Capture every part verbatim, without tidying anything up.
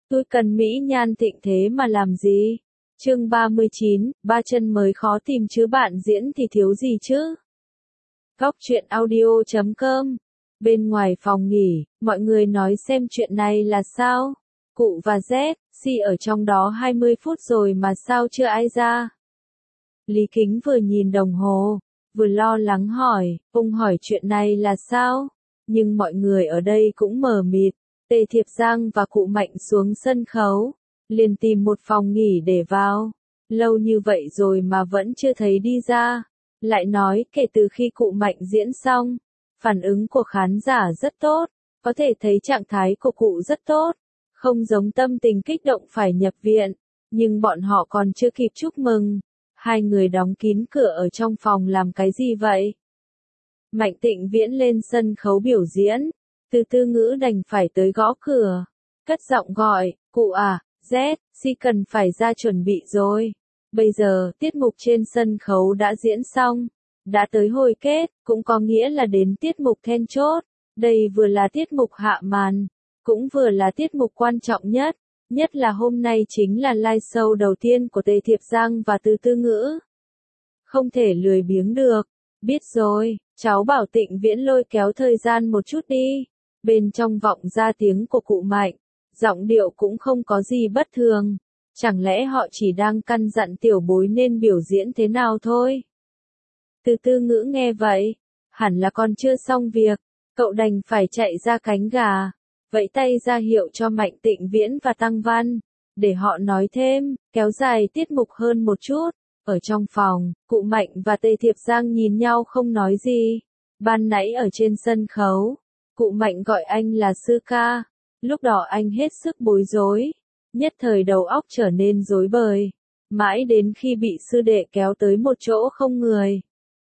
Tôi cần mỹ nhan thịnh thế mà làm gì? Chương ba mươi chín, ba chân mới khó tìm chứ bạn diễn thì thiếu gì chứ? Góc truyện audio chấm com. Bên ngoài phòng nghỉ, mọi người nói xem chuyện này là sao? Cụ và Z, Si ở trong đó hai mươi phút rồi mà sao chưa ai ra? Lý Kính vừa nhìn đồng hồ, vừa lo lắng hỏi, ông hỏi chuyện này là sao? Nhưng mọi người ở đây cũng mờ mịt. Tề Thiệp Giang và cụ Mạnh xuống sân khấu, liền tìm một phòng nghỉ để vào. Lâu như vậy rồi mà vẫn chưa thấy đi ra. Lại nói kể từ khi cụ Mạnh diễn xong, phản ứng của khán giả rất tốt, có thể thấy trạng thái của cụ rất tốt, không giống tâm tình kích động phải nhập viện, nhưng bọn họ còn chưa kịp chúc mừng. Hai người đóng kín cửa ở trong phòng làm cái gì vậy? Mạnh Tịnh Viễn lên sân khấu biểu diễn, Từ Tư Ngữ đành phải tới gõ cửa, cất giọng gọi, cụ à, Z, Si cần phải ra chuẩn bị rồi. Bây giờ, tiết mục trên sân khấu đã diễn xong, đã tới hồi kết, cũng có nghĩa là đến tiết mục then chốt. Đây vừa là tiết mục hạ màn, cũng vừa là tiết mục quan trọng nhất, nhất là hôm nay chính là live show đầu tiên của Tề Thiệp Giang và Từ Tư Ngữ. Không thể lười biếng được, biết rồi, cháu bảo Tịnh Viễn lôi kéo thời gian một chút đi. Bên trong vọng ra tiếng của cụ Mạnh, giọng điệu cũng không có gì bất thường. Chẳng lẽ họ chỉ đang căn dặn tiểu bối nên biểu diễn thế nào thôi? Từ Tư Ngữ nghe vậy, hẳn là còn chưa xong việc, cậu đành phải chạy ra cánh gà, vẫy tay ra hiệu cho Mạnh Tịnh Viễn và Tăng Văn, để họ nói thêm, kéo dài tiết mục hơn một chút. Ở trong phòng, cụ Mạnh và Tề Thiệp Giang nhìn nhau không nói gì. Ban nãy ở trên sân khấu, cụ Mạnh gọi anh là sư ca, lúc đó anh hết sức bối rối, nhất thời đầu óc trở nên rối bời, mãi đến khi bị sư đệ kéo tới một chỗ không người.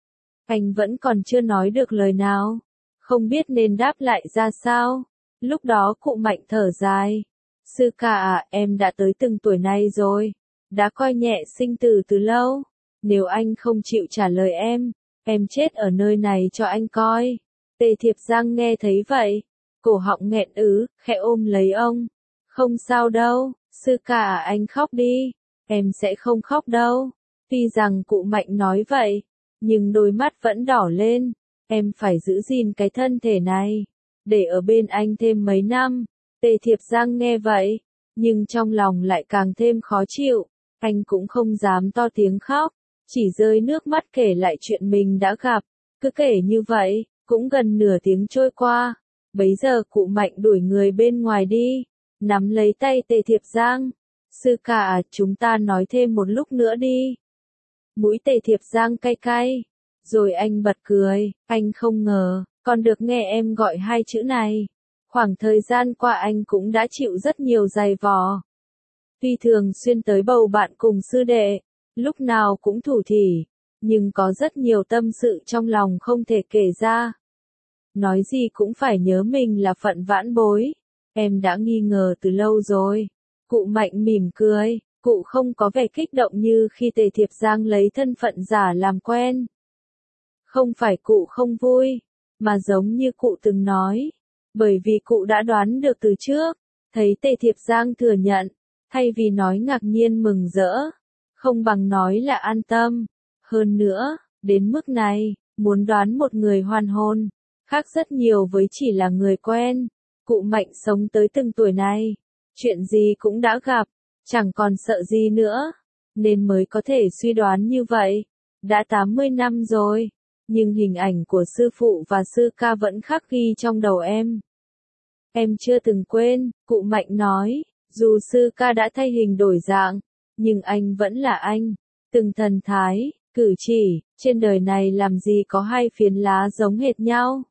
Anh vẫn còn chưa nói được lời nào, không biết nên đáp lại ra sao. Lúc đó cụ Mạnh thở dài, sư ca à, em đã tới từng tuổi này rồi, đã coi nhẹ sinh tử từ lâu, nếu anh không chịu trả lời em, em chết ở nơi này cho anh coi. Tề Thiệp Giang nghe thấy vậy, cổ họng nghẹn ứ, khẽ ôm lấy ông. Không sao đâu, sư ca à, anh khóc đi, em sẽ không khóc đâu. Tuy rằng cụ Mạnh nói vậy, nhưng đôi mắt vẫn đỏ lên, em phải giữ gìn cái thân thể này, để ở bên anh thêm mấy năm. Tề Thiệp Giang nghe vậy, nhưng trong lòng lại càng thêm khó chịu, anh cũng không dám to tiếng khóc, chỉ rơi nước mắt kể lại chuyện mình đã gặp. Cứ kể như vậy, cũng gần nửa tiếng trôi qua, bấy giờ cụ Mạnh đuổi người bên ngoài đi, nắm lấy tay Tề Thiệp Giang. Sư ca à, chúng ta nói thêm một lúc nữa đi. Mũi Tề Thiệp Giang cay cay, rồi anh bật cười, anh không ngờ, còn được nghe em gọi hai chữ này. Khoảng thời gian qua anh cũng đã chịu rất nhiều dày vò. Tuy thường xuyên tới bầu bạn cùng sư đệ, lúc nào cũng thủ thỉ, nhưng có rất nhiều tâm sự trong lòng không thể kể ra. Nói gì cũng phải nhớ mình là phận vãn bối, em đã nghi ngờ từ lâu rồi. Cụ Mạnh mỉm cười, cụ không có vẻ kích động như khi Tề Thiệp Giang lấy thân phận giả làm quen. Không phải cụ không vui, mà giống như cụ từng nói, bởi vì cụ đã đoán được từ trước, thấy Tề Thiệp Giang thừa nhận, thay vì nói ngạc nhiên mừng rỡ, không bằng nói là an tâm. Hơn nữa, đến mức này, muốn đoán một người hoàn hồn, khác rất nhiều với chỉ là người quen. Cụ Mạnh sống tới từng tuổi này, chuyện gì cũng đã gặp, chẳng còn sợ gì nữa, nên mới có thể suy đoán như vậy. Đã tám mươi năm rồi, nhưng hình ảnh của sư phụ và sư ca vẫn khắc ghi trong đầu em. Em chưa từng quên, cụ Mạnh nói, dù sư ca đã thay hình đổi dạng, nhưng anh vẫn là anh. Từng thần thái, cử chỉ, trên đời này làm gì có hai phiến lá giống hệt nhau.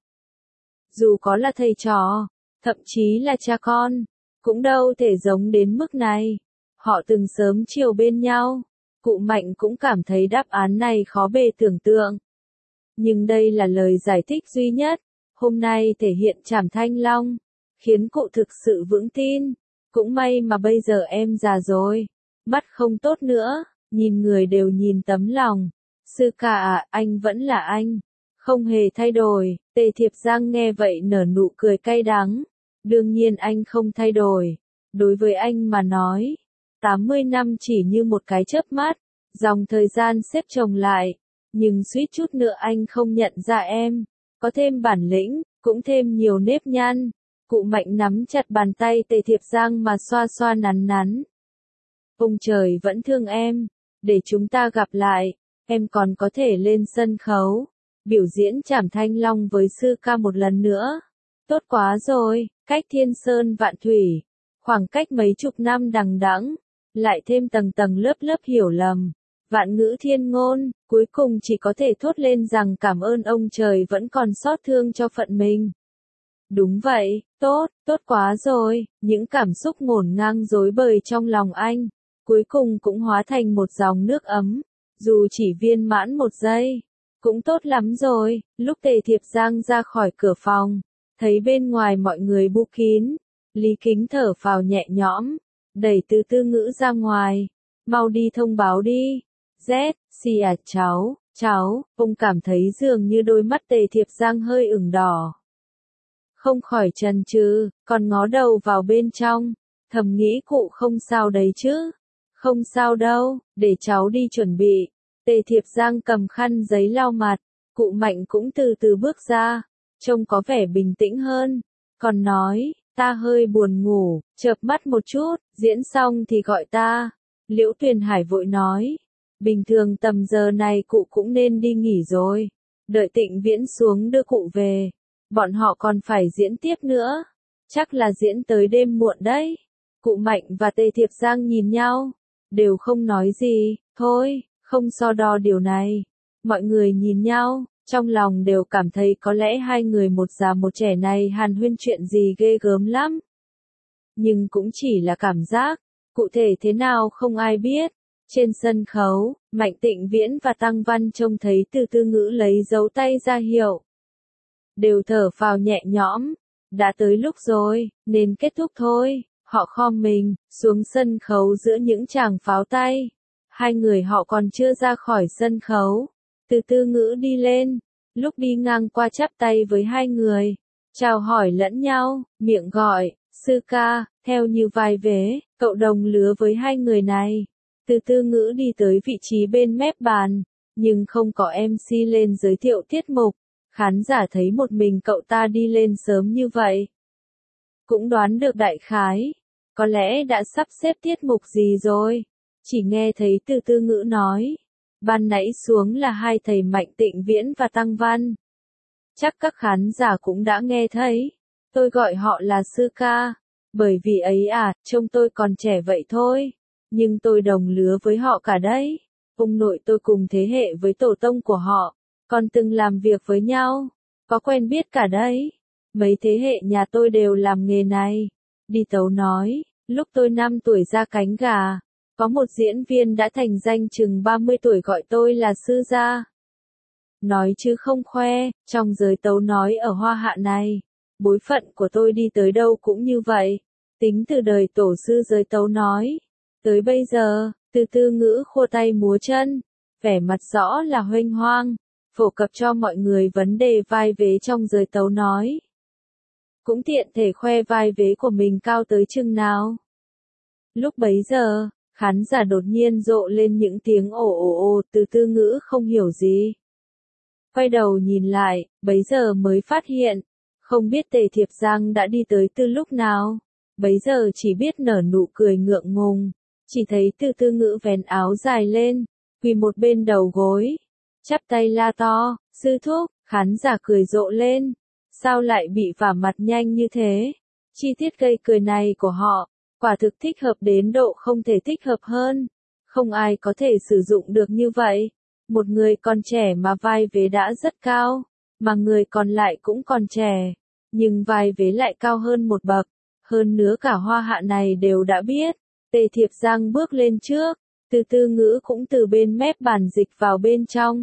Dù có là thầy trò, thậm chí là cha con, cũng đâu thể giống đến mức này. Họ từng sớm chiều bên nhau. Cụ Mạnh cũng cảm thấy đáp án này khó bề tưởng tượng. Nhưng đây là lời giải thích duy nhất, hôm nay thể hiện Trảm Thanh Long, khiến cụ thực sự vững tin. Cũng may mà bây giờ em già rồi, mắt không tốt nữa, nhìn người đều nhìn tấm lòng. Sư ca à, anh vẫn là anh, không hề thay đổi. Tề Thiệp Giang nghe vậy nở nụ cười cay đắng. Đương nhiên anh không thay đổi, Đối với anh mà nói, tám mươi năm chỉ như một cái chớp mắt, dòng thời gian xếp chồng lại, nhưng suýt chút nữa anh không nhận ra em, có thêm bản lĩnh, cũng thêm nhiều nếp nhăn. Cụ Mạnh nắm chặt bàn tay Tề Thiệp Giang mà xoa xoa nắn nắn. Ông trời vẫn thương em, để chúng ta gặp lại, em còn có thể lên sân khấu, biểu diễn Trảm Thanh Long với sư ca một lần nữa. Tốt quá rồi, cách thiên sơn vạn thủy, khoảng cách mấy chục năm đằng đẵng, lại thêm tầng tầng lớp lớp hiểu lầm, vạn ngữ thiên ngôn, cuối cùng chỉ có thể thốt lên rằng cảm ơn ông trời vẫn còn xót thương cho phận mình. Đúng vậy, tốt, tốt quá rồi, những cảm xúc ngổn ngang rối bời trong lòng anh, cuối cùng cũng hóa thành một dòng nước ấm, dù chỉ viên mãn một giây, cũng tốt lắm rồi. Lúc Tề Thiệp Giang ra khỏi cửa phòng, thấy bên ngoài mọi người bu kín, Lý Kính thở phào nhẹ nhõm, đẩy Từ Tư Ngữ ra ngoài, mau đi thông báo đi. Z, xì à cháu, cháu, ông cảm thấy dường như đôi mắt Tề Thiệp Giang hơi ửng đỏ. Không khỏi chần chừ, còn ngó đầu vào bên trong, thầm nghĩ cụ không sao đấy chứ. Không sao đâu, để cháu đi chuẩn bị. Tề Thiệp Giang cầm khăn giấy lau mặt, cụ Mạnh cũng từ từ bước ra, trông có vẻ bình tĩnh hơn, còn nói, ta hơi buồn ngủ, chợp mắt một chút, diễn xong thì gọi ta. Liễu Tuyền Hải vội nói, bình thường tầm giờ này cụ cũng nên đi nghỉ rồi, đợi Tịnh Viễn xuống đưa cụ về, bọn họ còn phải diễn tiếp nữa, chắc là diễn tới đêm muộn đấy. Cụ Mạnh và Tề Thiệp Giang nhìn nhau, đều không nói gì, thôi, không so đo điều này. Mọi người nhìn nhau, trong lòng đều cảm thấy có lẽ hai người một già một trẻ này hàn huyên chuyện gì ghê gớm lắm. Nhưng cũng chỉ là cảm giác, cụ thể thế nào không ai biết. Trên sân khấu, Mạnh Tịnh Viễn và Tăng Văn trông thấy Từ Tư Ngữ lấy dấu tay ra hiệu. Đều thở phào nhẹ nhõm, đã tới lúc rồi, nên kết thúc thôi. Họ khom mình, xuống sân khấu giữa những tràng pháo tay. Hai người họ còn chưa ra khỏi sân khấu. Từ Tư Ngữ đi lên, lúc đi ngang qua chắp tay với hai người, chào hỏi lẫn nhau, miệng gọi, sư ca, theo như vai vế, cậu đồng lứa với hai người này. Từ Tư Ngữ đi tới vị trí bên mép bàn, nhưng không có em xê lên giới thiệu tiết mục. Khán giả thấy một mình cậu ta đi lên sớm như vậy, cũng đoán được đại khái, có lẽ đã sắp xếp tiết mục gì rồi. Chỉ nghe thấy Từ Tư Ngữ nói, ban nãy xuống là hai thầy Mạnh Tịnh Viễn và Tăng Văn. Chắc các khán giả cũng đã nghe thấy, tôi gọi họ là sư ca, bởi vì ấy à, trông tôi còn trẻ vậy thôi, nhưng tôi đồng lứa với họ cả đấy. Ông nội tôi cùng thế hệ với tổ tông của họ, còn từng làm việc với nhau, có quen biết cả đấy. Mấy thế hệ nhà tôi đều làm nghề này. Đi tấu nói, lúc tôi năm tuổi ra cánh gà, có một diễn viên đã thành danh chừng ba mươi tuổi gọi tôi là sư gia. Nói chứ không khoe, trong giới tấu nói ở Hoa Hạ này, bối phận của tôi đi tới đâu cũng như vậy. Tính từ đời tổ sư giới tấu nói, tới bây giờ, Từ Tư Ngữ khua tay múa chân, vẻ mặt rõ là huênh hoang, phổ cập cho mọi người vấn đề vai vế trong giới tấu nói. Cũng tiện thể khoe vai vế của mình cao tới chừng nào. Lúc bấy giờ, khán giả đột nhiên rộ lên những tiếng ồ ồ ồ. Từ Tư Ngữ không hiểu gì. Quay đầu nhìn lại, bấy giờ mới phát hiện, không biết Tề Thiệp Giang đã đi tới từ lúc nào. Bấy giờ chỉ biết nở nụ cười ngượng ngùng, chỉ thấy Từ Tư Ngữ vén áo dài lên, quỳ một bên đầu gối, chắp tay la to, sư thúc. Khán giả cười rộ lên, sao lại bị vả mặt nhanh như thế? Chi tiết gây cười này của họ, quả thực thích hợp đến độ không thể thích hợp hơn. Không ai có thể sử dụng được như vậy. Một người còn trẻ mà vai vế đã rất cao, mà người còn lại cũng còn trẻ, nhưng vai vế lại cao hơn một bậc. Hơn nữa cả Hoa Hạ này đều đã biết. Tề Thiệp Giang bước lên trước, Từ Tư Ngữ cũng từ bên mép bàn dịch vào bên trong.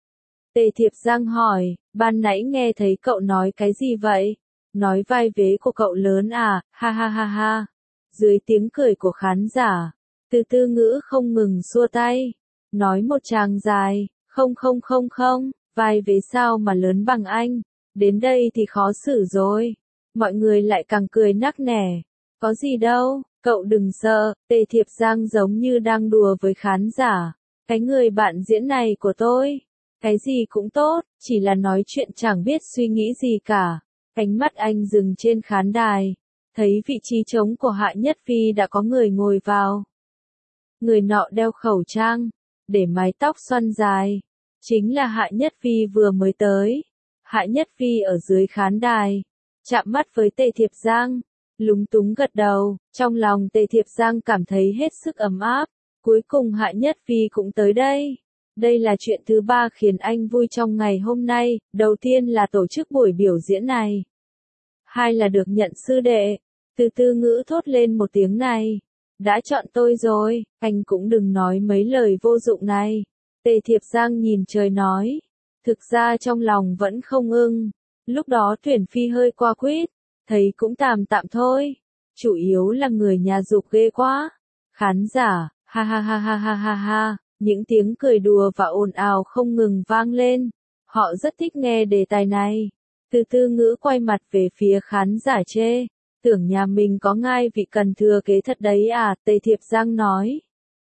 Tề Thiệp Giang hỏi, ban nãy nghe thấy cậu nói cái gì vậy? Nói vai vế của cậu lớn à, ha ha ha ha. Dưới tiếng cười của khán giả, Từ Tư Ngữ không ngừng xua tay, nói một tràng dài, không không không không, vai vế sao mà lớn bằng anh, đến đây thì khó xử rồi. Mọi người lại càng cười nắc nẻ, có gì đâu, Cậu đừng sợ, Tề Thiệp Giang giống như đang đùa với khán giả. Cái người bạn diễn này của tôi, cái gì cũng tốt, chỉ là nói chuyện chẳng biết suy nghĩ gì cả. Ánh mắt anh dừng trên khán đài, thấy vị trí trống của Hạ Nhất Phi đã có người ngồi vào. Người nọ đeo khẩu trang, để mái tóc xoăn dài, chính là Hạ Nhất Phi vừa mới tới. Hạ Nhất Phi ở dưới khán đài, chạm mắt với Tề Thiệp Giang, lúng túng gật đầu, trong lòng Tề Thiệp Giang cảm thấy hết sức ấm áp, cuối cùng Hạ Nhất Phi cũng tới đây. Đây là chuyện thứ ba khiến anh vui trong ngày hôm nay, đầu tiên là tổ chức buổi biểu diễn này. Hai là được nhận sư đệ. Từ Tư Ngữ thốt lên một tiếng này. Đã chọn tôi rồi, anh cũng đừng nói mấy lời vô dụng này. Tề Thiệp Giang nhìn trời nói. Thực ra trong lòng vẫn không ưng. Lúc đó tuyển phi hơi qua quýt, thấy cũng tạm tạm thôi. Chủ yếu là người nhà dục ghê quá. Khán giả, ha ha ha ha ha ha ha. Những tiếng cười đùa và ồn ào không ngừng vang lên. Họ rất thích nghe đề tài này. Từ Tư Ngữ quay mặt về phía khán giả chê. Tưởng nhà mình có ngai vị cần thừa kế thật đấy à, Tề Thiệp Giang nói.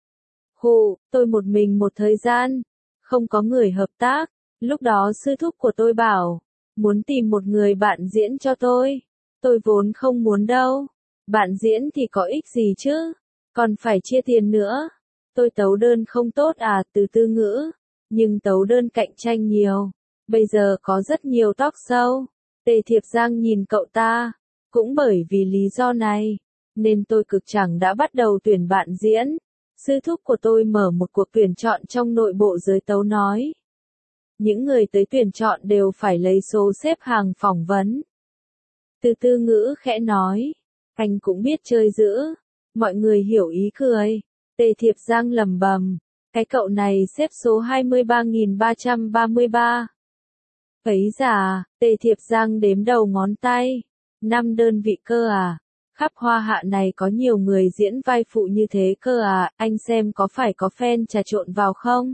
Hù, tôi một mình một thời gian. Không có người hợp tác. Lúc đó sư thúc của tôi bảo. Muốn tìm một người bạn diễn cho tôi. Tôi vốn không muốn đâu. Bạn diễn thì có ích gì chứ. Còn phải chia tiền nữa. Tôi tấu đơn không tốt à, Từ Tư Ngữ. Nhưng tấu đơn cạnh tranh nhiều. Bây giờ có rất nhiều talk show. Tề Thiệp Giang nhìn cậu ta. Cũng bởi vì lý do này, nên tôi cực chẳng đã bắt đầu tuyển bạn diễn. Sư thúc của tôi mở một cuộc tuyển chọn trong nội bộ giới tấu nói. Những người tới tuyển chọn đều phải lấy số xếp hàng phỏng vấn. Từ Tư Ngữ khẽ nói. Anh cũng biết chơi dữ. Mọi người hiểu ý cười. Tề Thiệp Giang lầm bầm. Cái cậu này xếp số hai mươi ba nghìn ba trăm ba mươi ba. Ấy già, Tề Thiệp Giang đếm đầu ngón tay. Năm đơn vị cơ à. Khắp Hoa Hạ này có nhiều người diễn vai phụ như thế cơ à. Anh xem có phải có fan trà trộn vào không?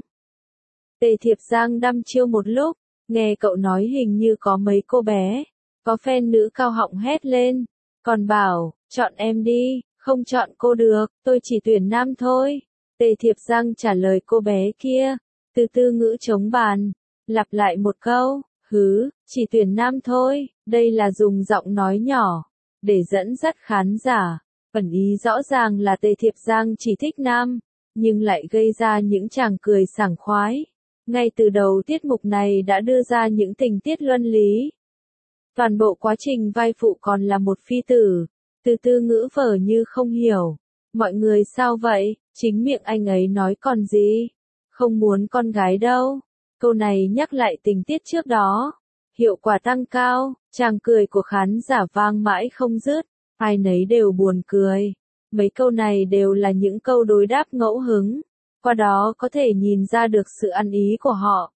Tề Thiệp Giang đăm chiêu một lúc. Nghe cậu nói hình như có mấy cô bé. Có fan nữ cao họng hét lên. Còn bảo, chọn em đi. Không chọn cô được, tôi chỉ tuyển nam thôi. Tề Thiệp Giang trả lời cô bé kia. Từ Tư Ngữ chống bàn. Lặp lại một câu. Hứ, chỉ tuyển nam thôi. Đây là dùng giọng nói nhỏ. Để dẫn dắt khán giả. Ẩn ý rõ ràng là Tề Thiệp Giang chỉ thích nam. Nhưng lại gây ra những tràng cười sảng khoái. Ngay từ đầu tiết mục này đã đưa ra những tình tiết luân lý. Toàn bộ quá trình vai phụ còn là một phi tử. Từ Tư Ngữ vờ như không hiểu. Mọi người sao vậy? Chính miệng anh ấy nói còn gì? Không muốn con gái đâu. Câu này nhắc lại tình tiết trước đó. Hiệu quả tăng cao, tràng cười của khán giả vang mãi không dứt. Ai nấy đều buồn cười. Mấy câu này đều là những câu đối đáp ngẫu hứng. Qua đó có thể nhìn ra được sự ăn ý của họ.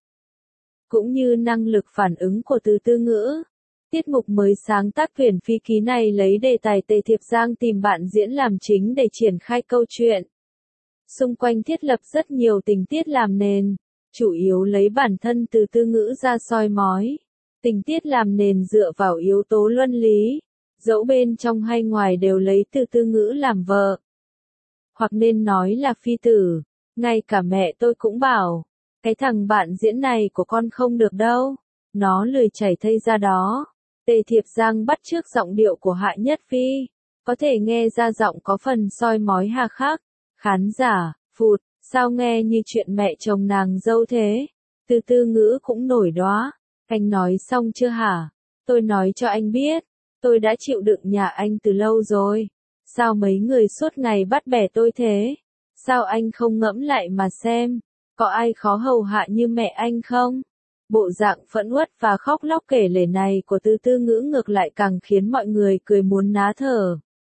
Cũng như năng lực phản ứng của Từ Tư Ngữ. Tiết mục mới sáng tác tuyển phi ký này lấy đề tài Tề Thiệp Giang tìm bạn diễn làm chính để triển khai câu chuyện. Xung quanh thiết lập rất nhiều tình tiết làm nền, chủ yếu lấy bản thân Từ Tư Ngữ ra soi mói. Tình tiết làm nền dựa vào yếu tố luân lý, dẫu bên trong hay ngoài đều lấy Từ Tư Ngữ làm vợ. Hoặc nên nói là phi tử, ngay cả mẹ tôi cũng bảo, cái thằng bạn diễn này của con không được đâu, nó lười chảy thây ra đó. Tề Thiệp Giang bắt chước giọng điệu của Hạ Nhất Phi, có thể nghe ra giọng có phần soi mói hà khắc. Khán giả, phụt, sao nghe như chuyện mẹ chồng nàng dâu thế? Từ Tư Ngữ cũng nổi đoá. Anh nói xong chưa hả? Tôi nói cho anh biết, tôi đã chịu đựng nhà anh từ lâu rồi. Sao mấy người suốt ngày bắt bẻ tôi thế? Sao anh không ngẫm lại mà xem, có ai khó hầu hạ như mẹ anh không? Bộ dạng phẫn uất và khóc lóc kể lể này của Từ Tư Ngữ ngược lại càng khiến mọi người cười muốn ná thở.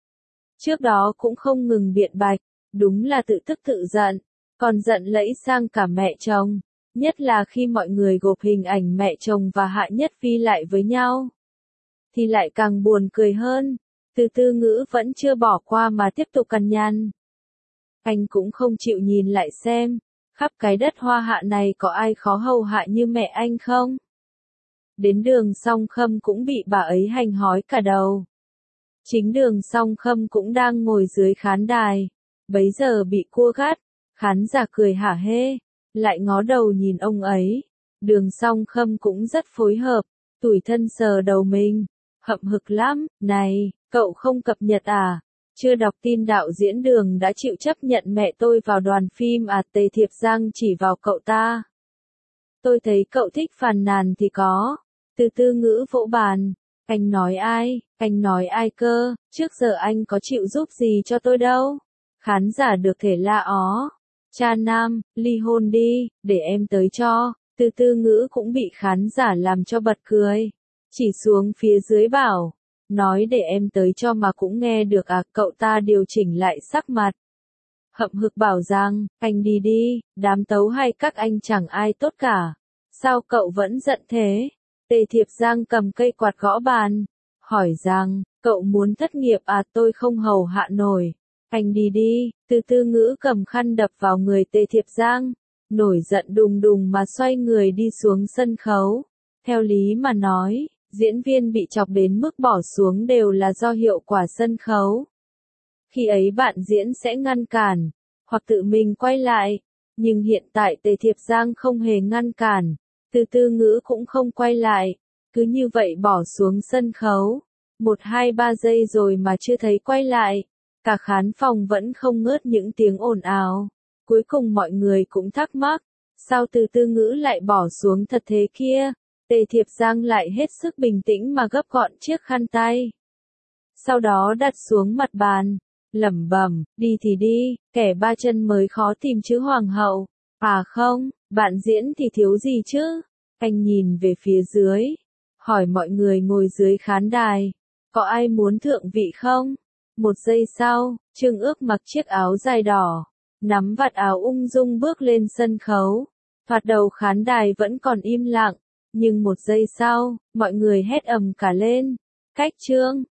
Trước đó cũng không ngừng biện bạch, đúng là tự tức tự giận, còn giận lẫy sang cả mẹ chồng, nhất là khi mọi người gộp hình ảnh mẹ chồng và Hạ Nhất Phi lại với nhau. Thì lại càng buồn cười hơn, Từ Tư Ngữ vẫn chưa bỏ qua mà tiếp tục cằn nhằn. Anh cũng không chịu nhìn lại xem, khắp cái đất Hoa Hạ này có ai khó hầu hạ như mẹ anh không? Đến đường Song Khâm cũng bị bà ấy hành hói cả đầu. Chính Đường Song Khâm cũng đang ngồi dưới khán đài, bấy giờ bị cua gắt, khán giả cười hả hê, lại ngó đầu nhìn ông ấy. Đường Song Khâm cũng rất phối hợp, tủi thân sờ đầu mình, hậm hực lắm. Này, cậu không cập nhật à? Chưa đọc tin đạo diễn Đường đã chịu chấp nhận mẹ tôi vào đoàn phim à? Tề Thiệp Giang chỉ vào cậu ta. Tôi thấy cậu thích phàn nàn thì có. Từ Tư Ngữ vỗ bàn. Anh nói ai? Anh nói ai cơ? Trước giờ anh có chịu giúp gì cho tôi đâu. Khán giả được thể la ó. Cha nam, ly hôn đi, để em tới cho. Từ Tư Ngữ cũng bị khán giả làm cho bật cười. Chỉ xuống phía dưới bảo. Nói để em tới cho mà cũng nghe được à? Cậu ta điều chỉnh lại sắc mặt. Hậm hực bảo rằng, anh đi đi, đám tấu hay các anh chẳng ai tốt cả. Sao cậu vẫn giận thế? Tề Thiệp Giang cầm cây quạt gõ bàn. Hỏi rằng, cậu muốn thất nghiệp à? Tôi không hầu hạ nổi. Anh đi đi. Từ Tư Ngữ cầm khăn đập vào người Tề Thiệp Giang. Nổi giận đùng đùng mà xoay người đi xuống sân khấu. Theo lý mà nói, diễn viên bị chọc đến mức bỏ xuống đều là do hiệu quả sân khấu. Khi ấy bạn diễn sẽ ngăn cản, hoặc tự mình quay lại. Nhưng hiện tại Tề Thiệp Giang không hề ngăn cản. Từ Tư Ngữ cũng không quay lại. Cứ như vậy bỏ xuống sân khấu. Một hai ba giây rồi mà chưa thấy quay lại. Cả khán phòng vẫn không ngớt những tiếng ồn ào. Cuối cùng mọi người cũng thắc mắc. Sao Từ Tư Ngữ lại bỏ xuống thật thế kia? Tề Thiệp Giang lại hết sức bình tĩnh mà gấp gọn chiếc khăn tay. Sau đó đặt xuống mặt bàn. Lẩm bẩm, đi thì đi, kẻ ba chân mới khó tìm chứ hoàng hậu. À không, bạn diễn thì thiếu gì chứ? Anh nhìn về phía dưới. Hỏi mọi người ngồi dưới khán đài. Có ai muốn thượng vị không? Một giây sau, Trương Ước mặc chiếc áo dài đỏ. Nắm vạt áo ung dung bước lên sân khấu. Thoạt đầu khán đài vẫn còn im lặng. Nhưng một giây sau, mọi người hét ầm cả lên. Cách Trương,